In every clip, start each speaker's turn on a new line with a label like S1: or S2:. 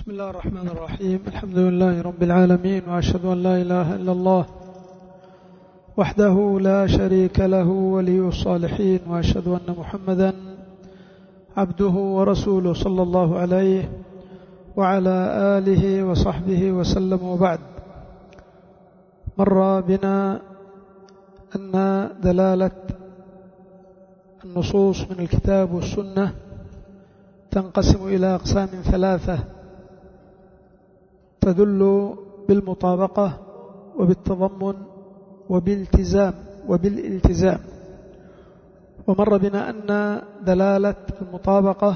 S1: بسم الله الرحمن الرحيم. الحمد لله رب العالمين، وأشهد أن لا إله إلا الله وحده لا شريك له ولي الصالحين، وأشهد أن محمدا عبده ورسوله صلى الله عليه وعلى آله وصحبه وسلم. وبعد، مر بنا أن دلالة النصوص من الكتاب والسنة تنقسم إلى أقسام ثلاثة، تدل بالمطابقة وبالتضمن وبالالتزام. ومر بنا أن دلالة المطابقة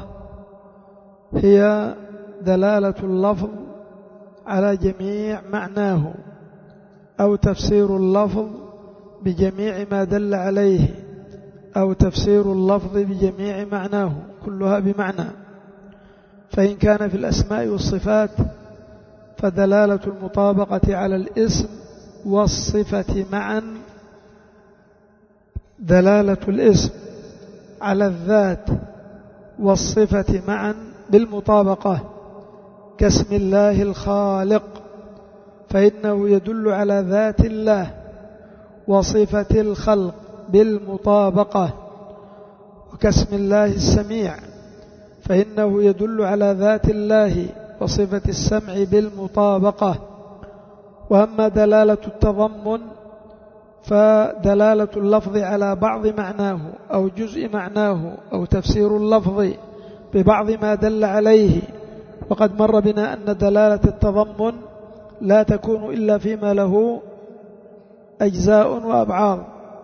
S1: هي دلالة اللفظ على جميع معناه، أو تفسير اللفظ بجميع ما دل عليه، أو تفسير اللفظ بجميع معناه، كلها بمعنى. فإن كان في الأسماء والصفات فدلالة المطابقة على الاسم والصفة معا، دلالة الاسم على الذات والصفة معا بالمطابقة، كاسم الله الخالق فإنه يدل على ذات الله وصفة الخلق بالمطابقة، وكاسم الله السميع فإنه يدل على ذات الله وصفة السمع بالمطابقة. وأما دلالة التضمن فدلالة اللفظ على بعض معناه أو جزء معناه، أو تفسير اللفظ ببعض ما دل عليه. وقد مر بنا أن دلالة التضمن لا تكون إلا فيما له أجزاء وأبعاض،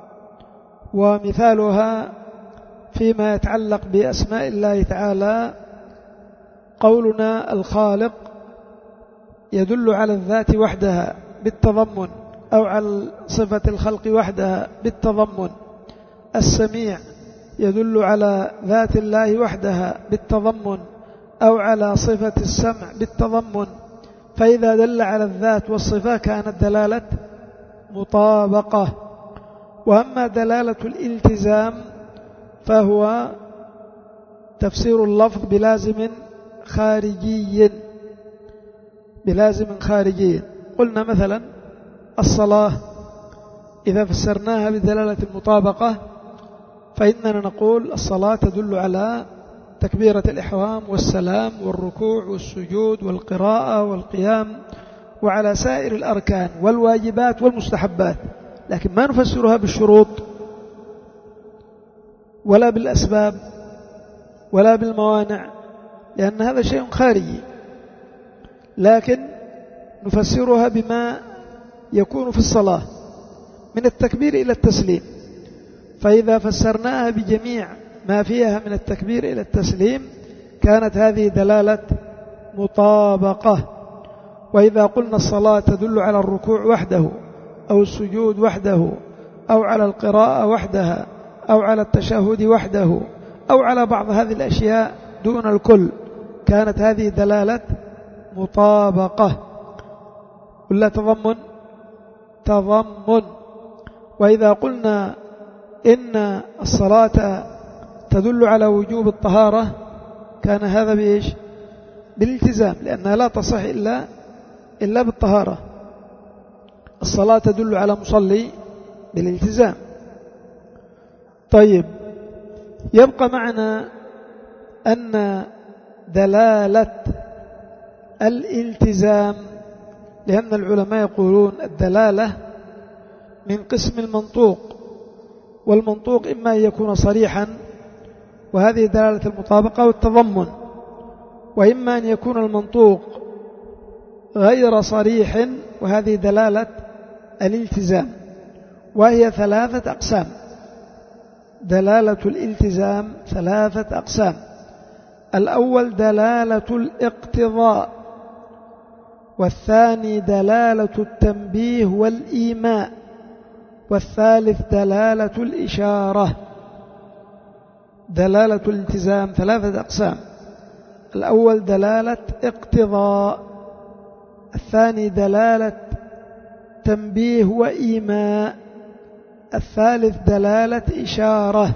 S1: ومثالها فيما يتعلق بأسماء الله تعالى قولنا الخالق يدل على الذات وحدها بالتضمن، أو على صفة الخلق وحدها بالتضمن. السميع يدل على ذات الله وحدها بالتضمن، أو على صفة السمع بالتضمن. فإذا دل على الذات والصفة كانت دلالة مطابقة. وأما دلالة الالتزام فهو تفسير اللفظ بلازم خارجي. قلنا مثلا الصلاة إذا فسرناها بدلالة المطابقة فإننا نقول الصلاة تدل على تكبيرة الإحرام والسلام والركوع والسجود والقراءة والقيام، وعلى سائر الأركان والواجبات والمستحبات، لكن ما نفسرها بالشروط ولا بالأسباب ولا بالموانع، لأن هذا شيء خارجي، لكن نفسرها بما يكون في الصلاة من التكبير إلى التسليم. فإذا فسرناها بجميع ما فيها من التكبير إلى التسليم كانت هذه دلالة مطابقة. وإذا قلنا الصلاة تدل على الركوع وحده، أو السجود وحده، أو على القراءة وحدها، أو على التشهد وحده، أو على بعض هذه الأشياء دون الكل، كانت هذه دلالة مطابقة ولا تضمن. وإذا قلنا إن الصلاة تدل على وجوب الطهارة كان هذا بإيش؟ بالالتزام، لأنها لا تصح إلا بالطهارة. الصلاة تدل على مصلي بالالتزام. طيب، يبقى معنا أن دلالة الالتزام، لأن العلماء يقولون الدلالة من قسم المنطوق، والمنطوق إما أن يكون صريحا وهذه دلالة المطابقة والتضمن، وإما أن يكون المنطوق غير صريح وهذه دلالة الالتزام. وهي ثلاثة أقسام. دلالة الالتزام ثلاثة أقسام. الأول دلالة الاقتضاء، والثاني دلالة التنبيه والإيماء، والثالث دلالة الإشارة. دلالة الالتزام ثلاثة أقسام. الأول دلالة اقتضاء، الثاني دلالة تنبيه وإيماء، الثالث دلالة إشارة.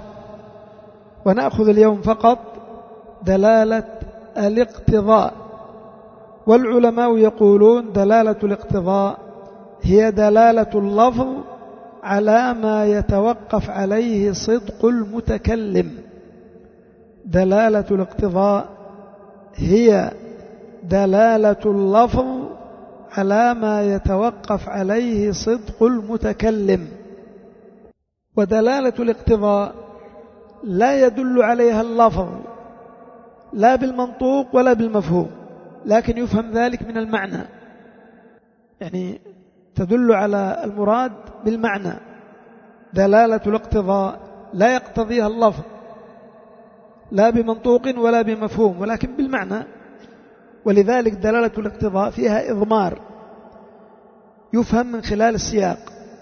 S1: ونأخذ اليوم فقط دلالة الاقتضاء. والعلماء يقولون دلالة الاقتضاء هي دلالة اللفظ على ما يتوقف عليه صدق المتكلم. دلالة الاقتضاء هي دلالة اللفظ على ما يتوقف عليه صدق المتكلم. ودلالة الاقتضاء لا يدل عليها اللفظ لا بالمنطوق ولا بالمفهوم، لكن يفهم ذلك من المعنى، يعني تدل على المراد بالمعنى. دلالة الاقتضاء لا يقتضيها اللفظ لا بمنطوق ولا بمفهوم، ولكن بالمعنى. ولذلك دلالة الاقتضاء فيها إضمار يفهم من خلال السياق،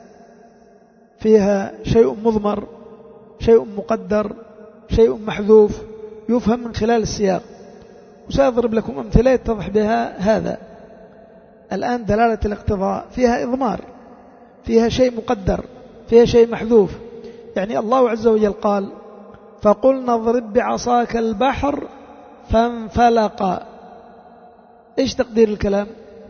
S1: فيها شيء مضمر، شيء مقدر، شيء محذوف، يفهم من خلال السياق. وسأضرب لكم أمثلة يتضح بها هذا. الآن دلالة الاقتضاء فيها إضمار، فيها شيء مقدر، فيها شيء محذوف. يعني الله عز وجل قال فقلنا اضرب بعصاك البحر فانفلق. إيش تقدير الكلام؟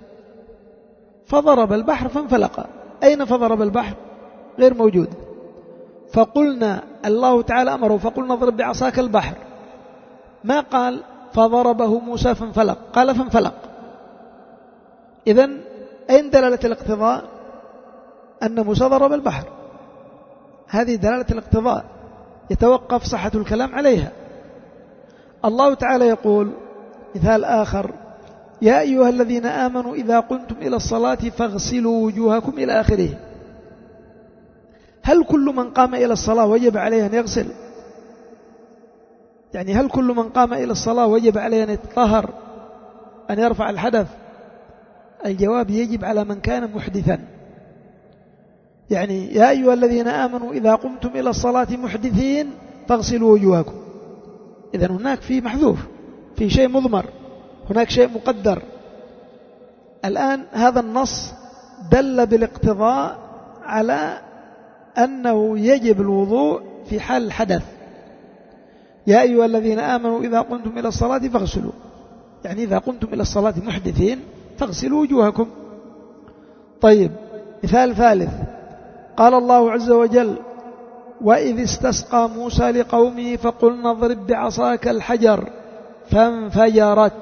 S1: فضرب البحر فانفلق. أين فضرب البحر؟ غير موجود. فقلنا الله تعالى أمره فقلنا اضرب بعصاك البحر، ما قال فضربه موسى فانفلق، قال فانفلق. إذن أين دلالة الاقتضاء؟ أن موسى ضرب البحر، هذه دلالة الاقتضاء يتوقف صحة الكلام عليها. الله تعالى يقول مثال آخر يا أيها الذين آمنوا إذا قمتم إلى الصلاة فاغسلوا وجوهكم إلى آخره. هل كل من قام إلى الصلاة وجب عليه أن يغسل؟ يعني هل كل من قام إلى الصلاة وجب عليه أن يتطهر، أن يرفع الحدث؟ الجواب يجب على من كان محدثا. يعني يا أيها الذين آمنوا إذا قمتم إلى الصلاة محدثين فاغسلوا وجوهكم. إذن هناك في محذوف، في شيء مضمر، هناك شيء مقدر. الآن هذا النص دل بالاقتضاء على أنه يجب الوضوء في حال الحدث. يا أيها الذين آمنوا إذا قمتم إلى الصلاة فاغسلوا، يعني إذا قمتم إلى الصلاة محدثين فاغسلوا وجوهكم. طيب، مثال ثالث قال الله عز وجل وإذ استسقى موسى لقومه فقلنا اضرب بعصاك الحجر فانفجرت.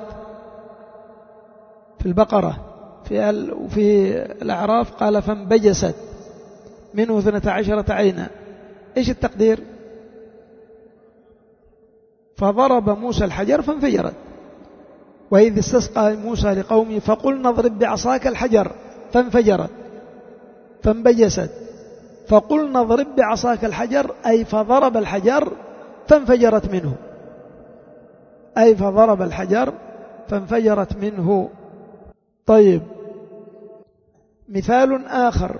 S1: في البقرة وفي الأعراف قال فانبجست منه 12 عينا. إيش التقدير؟ فضرب موسى الحجر فانفجرت. وإذ استسقى موسى لقومه فقلنا اضرب بعصاك الحجر فانفجرت فانبجست. فقلنا اضرب بعصاك الحجر أي فضرب الحجر فانفجرت منه، أي فضرب الحجر فانفجرت منه. طيب، مثال آخر.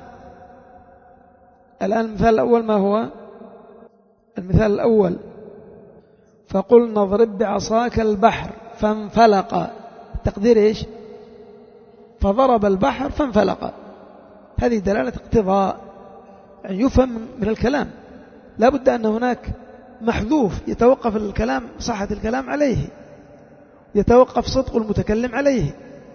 S1: الآن المثال الأول ما هو؟ المثال الأول فقلنا اضرب بعصاك البحر فانفلق. تقدير إيش؟ فضرب البحر فانفلق. هذه دلالة اقتضاء، يعني يفهم من الكلام. لا بد أن هناك محذوف يتوقف الكلام، صحة الكلام عليه، يتوقف صدق المتكلم عليه.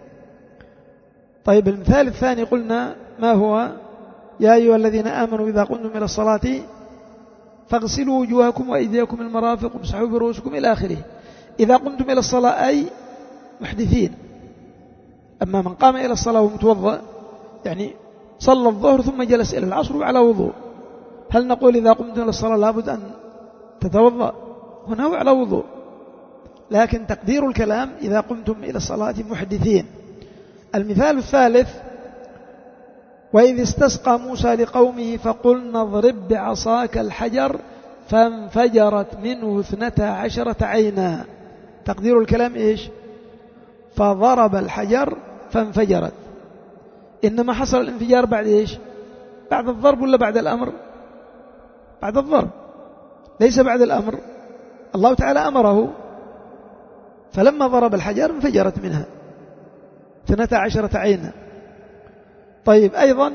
S1: طيب، المثال الثاني قلنا ما هو؟ يا أيها الذين آمنوا إذا قمتم إلى الصلاة فاغسلوا وجوهكم وأيديكم المرافق وامسحوا برؤوسكم إلى آخره. إذا قمتم إلى الصلاة أي محدثين. أما من قام إلى الصلاة ومتوضأ، يعني صلى الظهر ثم جلس إلى العصر على وضوء، هل نقول إذا قمتم إلى الصلاة لابد أن تتوضأ؟ هنا هو على وضوء. لكن تقدير الكلام إذا قمتم إلى الصلاة محدثين. المثال الثالث وإذ استسقى موسى لقومه فقلنا اضرب بعصاك الحجر فانفجرت منه 12 عينا. تقدير الكلام إيش؟ فضرب الحجر فانفجرت. إنما حصل الانفجار بعد إيش؟ بعد الضرب ولا بعد الأمر؟ بعد الضرب، ليس بعد الأمر. الله تعالى أمره، فلما ضرب الحجر انفجرت منها 12 عينا. طيب، أيضا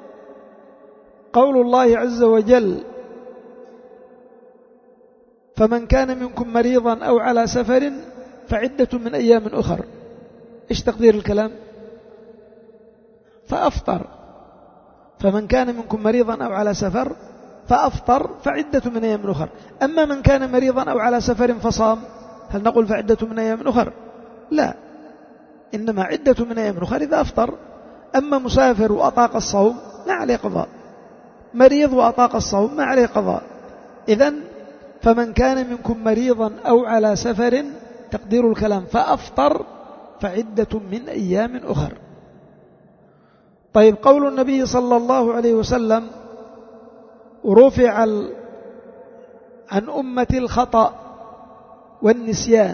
S1: قول الله عز وجل فمن كان منكم مريضا أو على سفر فعدة من أيام أخر. إيش تقدير الكلام؟ فأفطر. فمن كان منكم مريضا أو على سفر فأفطر فعدة من أيام أخر. أما من كان مريضا أو على سفر فصام، هل نقول فعدة من أيام أخر؟ لا، إنما عدة من أيام أخر إذا أفطر. أما مسافر وأطاق الصوم ما عليه قضاء، مريض وأطاق الصوم ما عليه قضاء. إذن فمن كان منكم مريضا أو على سفر تقدير الكلام فأفطر فعدة من أيام أخر. طيب، قول النبي صلى الله عليه وسلم رفع عن أمة الخطأ والنسيان.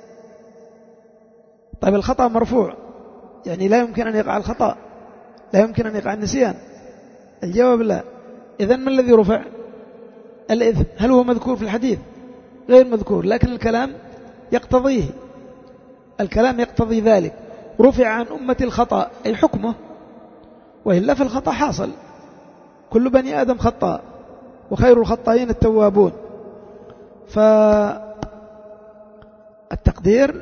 S1: طيب، الخطأ مرفوع، يعني لا يمكن أن يقع الخطأ، لا يمكن أن يقع النسيان. الجواب لا. إذن ما الذي رفع؟ الإثم. هل هو مذكور في الحديث؟ غير مذكور، لكن الكلام يقتضيه، الكلام يقتضي ذلك. رفع عن أمة الخطأ أي حكمه، وإلا فالخطأ حاصل، كل بني آدم خطاء وخير الخطائين التوابون. فالتقدير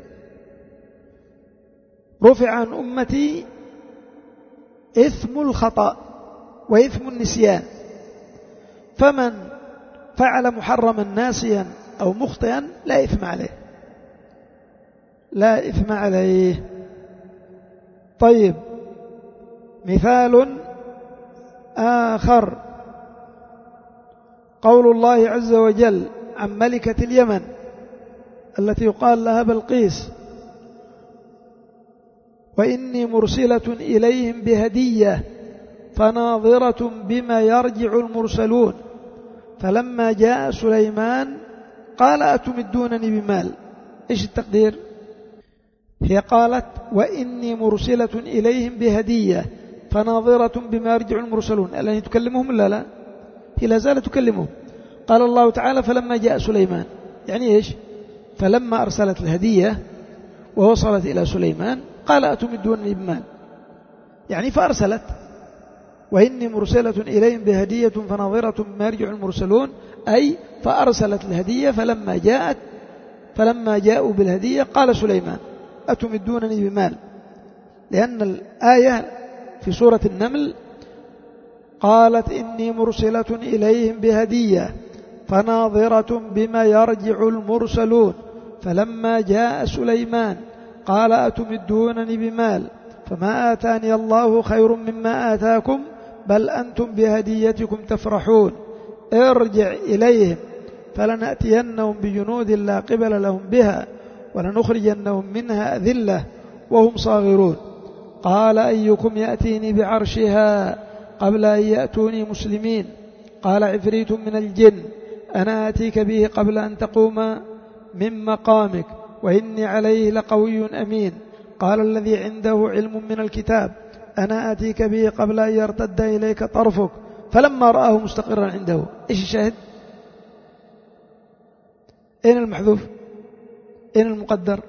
S1: رفع عن أمتي إثم الخطأ وإثم النسيان، فمن فعل محرما ناسيا أو مخطئا لا إثم عليه، لا إثم عليه. طيب، مثال آخر قول الله عز وجل عن ملكة اليمن التي يقال لها بلقيس: وإني مرسلة إليهم بهدية فناظرة بما يرجع المرسلون فلما جاء سليمان قال أتمدونني بمال. إيش التقدير؟ هي قالت وإني مرسلة إليهم بهدية فناظرة بما يرجع المرسلون، الآن تكلمهم ولا لا؟ هي لا زالت تكلمهم. قال الله تعالى فلما جاء سليمان، يعني إيش؟ فلما أرسلت الهدية ووصلت إلى سليمان قال أتمدونني بمال، يعني فأرسلت. وإني مرسلة إليهم بهدية فناظرة بما يرجع المرسلون، أي فأرسلت الهدية فلما جاءوا بالهدية قال سليمان أتمدونني بمال، لأن الآية في سورة النمل قالت إني مرسلة إليهم بهدية فناظرة بما يرجع المرسلون فلما جاء سليمان قال أتمدونني بمال فما آتاني الله خير مما آتاكم بل أنتم بهديتكم تفرحون ارجع إليهم فلنأتينهم بجنود لا قبل لهم بها ولنخرجنهم منها أذلة وهم صاغرون قال أيكم يأتيني بعرشها قبل أن يأتوني مسلمين قال عفريت من الجن أنا آتيك به قبل أن تقوم من مقامك وإني عليه لقوي أمين قال الذي عنده علم من الكتاب أنا آتيك به قبل أن يرتد إليك طرفك فلما رآه مستقرا عنده. إيش الشاهد؟ أين المحذوف؟ أين المقدر؟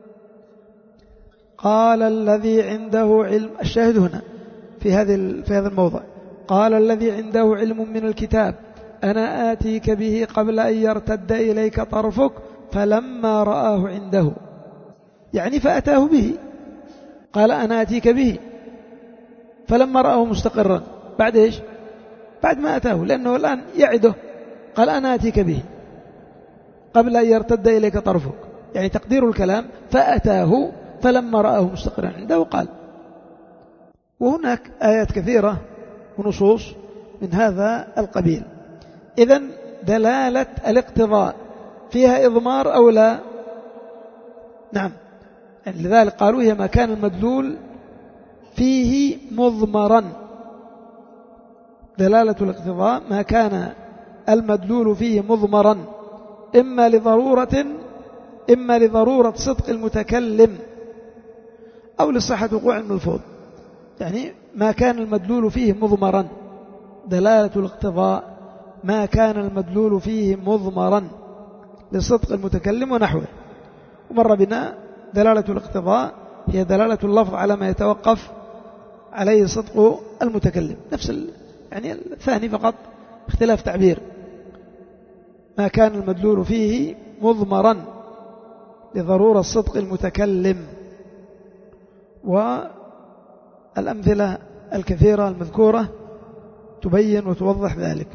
S1: قال الذي عنده علم. الشاهد هنا في هذا الموضع قال الذي عنده علم من الكتاب أنا آتيك به قبل أن يرتد إليك طرفك فلما رآه عنده، يعني فأتاه به. قال أنا آتيك به فلما رآه مستقرا، بعد إيش؟ بعد ما أتاه، لأنه الآن يعده. قال أنا آتيك به قبل أن يرتد إليك طرفك، يعني تقدير الكلام فأتاه فلما رآه مستقرا عنده قال. وهناك آيات كثيرة ونصوص من هذا القبيل. إذن دلالة الاقتضاء فيها إضمار أو لا؟ نعم، يعني لذلك قالوا هي ما كان المدلول فيه مضمرا. دلالة الاقتضاء ما كان المدلول فيه مضمرا إما لضرورة صدق المتكلم أو لصحة وقوع الملفوظ، يعني ما كان المدلول فيه مضمرا. دلالة الاقتضاء ما كان المدلول فيه مضمرا لصدق المتكلم ونحوه. ومر بنا دلالة الاقتضاء هي دلالة اللفظ على ما يتوقف عليه صدق المتكلم، نفس يعني الثاني فقط اختلاف تعبير. ما كان المدلول فيه مضمرا لضرورة صدق المتكلم والأمثلة الكثيرة المذكورة تبين وتوضح ذلك.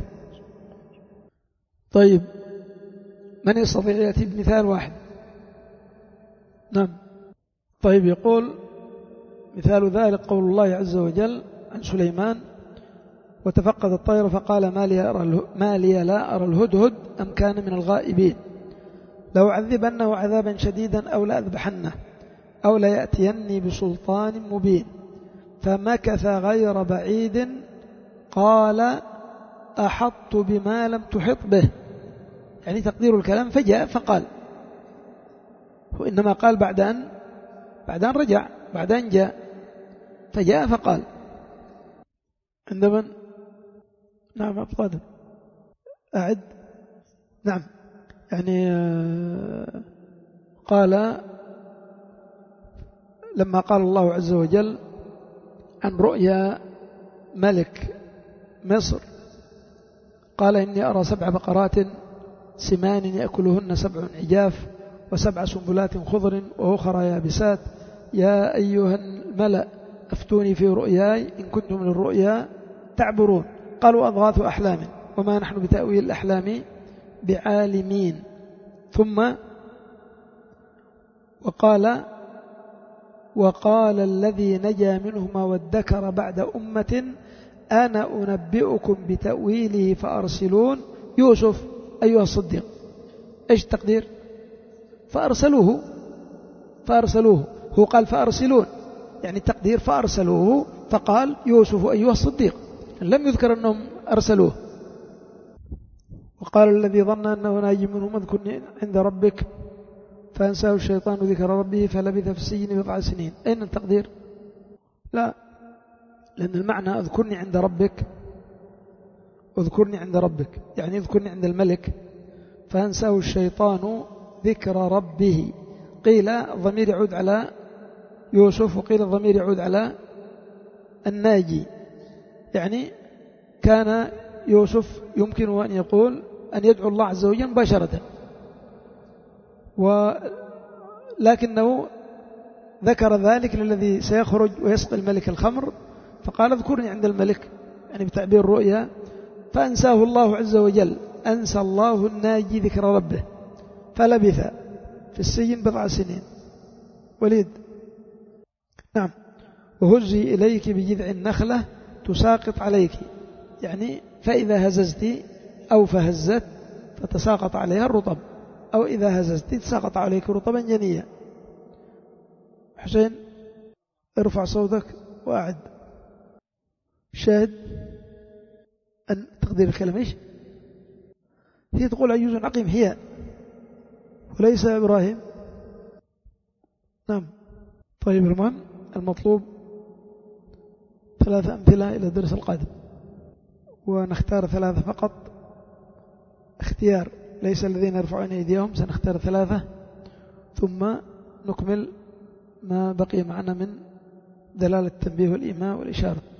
S1: طيب، من يستطيع يأتي بمثال واحد؟ نعم. طيب، يقول مثال ذلك قول الله عز وجل عن سليمان: وتفقد الطير فقال ما لي لا أرى الهدهد أم كان من الغائبين لو عذبنه عذابا شديدا أو لأذبحنه أو ليأتيني بسلطان مبين فمكث غير بعيد قال أحطت بما لم تحط به. يعني تقدير الكلام فجاء فقال، وإنما قال بعد أن رجع، بعد أن جاء، فجاء فقال. عندما نعم أبطال أعد. نعم، يعني قال لما قال الله عز وجل عن رؤيا ملك مصر قال: إني أرى 7 بقرات سمان يأكلهن 7 عجاف و7 سنبلات خضر وأخرى يابسات يا أيها الملأ أفتوني في رؤياي إن كنتم من الرؤيا تعبرون قالوا أضغاث أحلام وما نحن بتأويل الأحلام بعالمين. ثم وقال الذي نجا منهما وادكر بعد أمة أنا أنبئكم بتأويله فأرسلون يوسف أيها الصديق. إيش التقدير؟ فأرسلوه. هو قال فأرسلون، يعني التقدير فأرسلوه، فقال يوسف أيها الصديق، لم يذكر أنهم أرسلوه. وقال الذي ظن أنه ناج منهم اذكرني عند ربك فأنساه الشيطان ذكر ربه فلبث في السجن 4 سنين. أين التقدير؟ لا، لأن المعنى اذكرني عند ربك، يعني اذكرني عند الملك، فأنساه الشيطان ذكر ربه. قيل الضمير يعود على يوسف وقيل الضمير يعود على الناجي. يعني كان يوسف يمكن أن يقول أن يدعو الله عز وجل مباشرة، ولكنه ذكر ذلك للذي سيخرج ويسقي الملك الخمر، فقال اذكرني عند الملك، يعني بتعبير الرؤيا. فأنساه الله عز وجل، أنسى الله الناجي ذكر ربه، فلبث في السجن 4 سنين. وليد. نعم. وهزي إليك بجذع النخلة تساقط عليك، يعني فإذا هززت أو فهزت فتساقط عليها الرطب، أو إذا هززت تساقط عليك رطبا جنيا. حسين ارفع صوتك وأعد. شاهد أن تقدير الكلام إيش؟ هي تقول عجوز عقيم هي، وليس إبراهيم. نعم. طيب، المهم المطلوب 3 أمثلة إلى الدرس القادم، ونختار 3 فقط اختيار، ليس الذين يرفعون أيديهم، سنختار 3 ثم نكمل ما بقي معنا من دلالة التنبيه والإيماء والإشارة.